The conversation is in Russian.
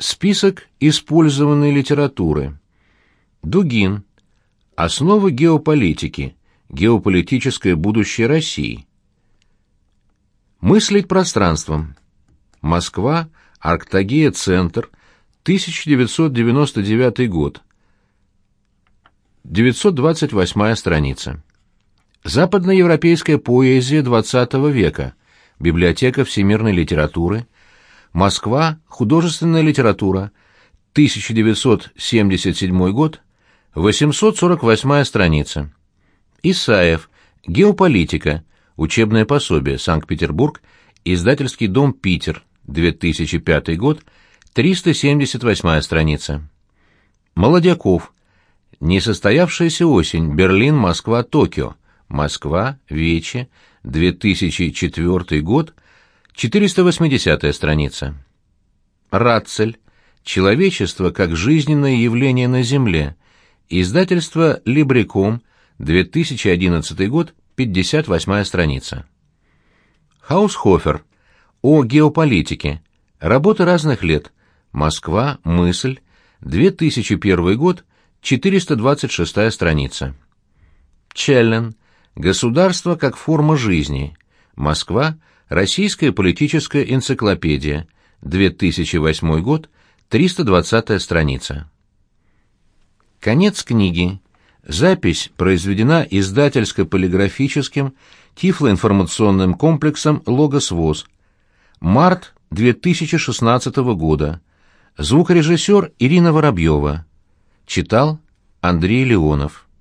Список использованной литературы. Дугин. Основы геополитики. Геополитическое будущее России. Мыслить пространством. Москва. Арктагея. Центр. 1999 год. 928 страница. Западноевропейская поэзия XX века. Библиотека всемирной литературы. Москва. Художественная литература. 1977 год. 848 страница. Исаев. Геополитика. Учебное пособие. Санкт-Петербург. Издательский дом Питер. 2005 год. 378 страница. Молодяков. Несостоявшаяся осень. Берлин, Москва, Токио. Москва. Вече. 2004 год. 480 страница. Рацель. Человечество как жизненное явление на Земле. Издательство Либреком. 2011 год. 58 страница. Хаусхофер. О геополитике. Работы разных лет. Москва. Мысль. 2001 год. 426 страница. Челлен. Государство как форма жизни. Москва. Российская политическая энциклопедия. 2008 год. 320 страница. Конец книги. Запись произведена издательско-полиграфическим тифлоинформационным комплексом «Логос ВОС». Март 2016 года. Звукорежиссер Ирина Воробьева. Читал Андрей Леонов.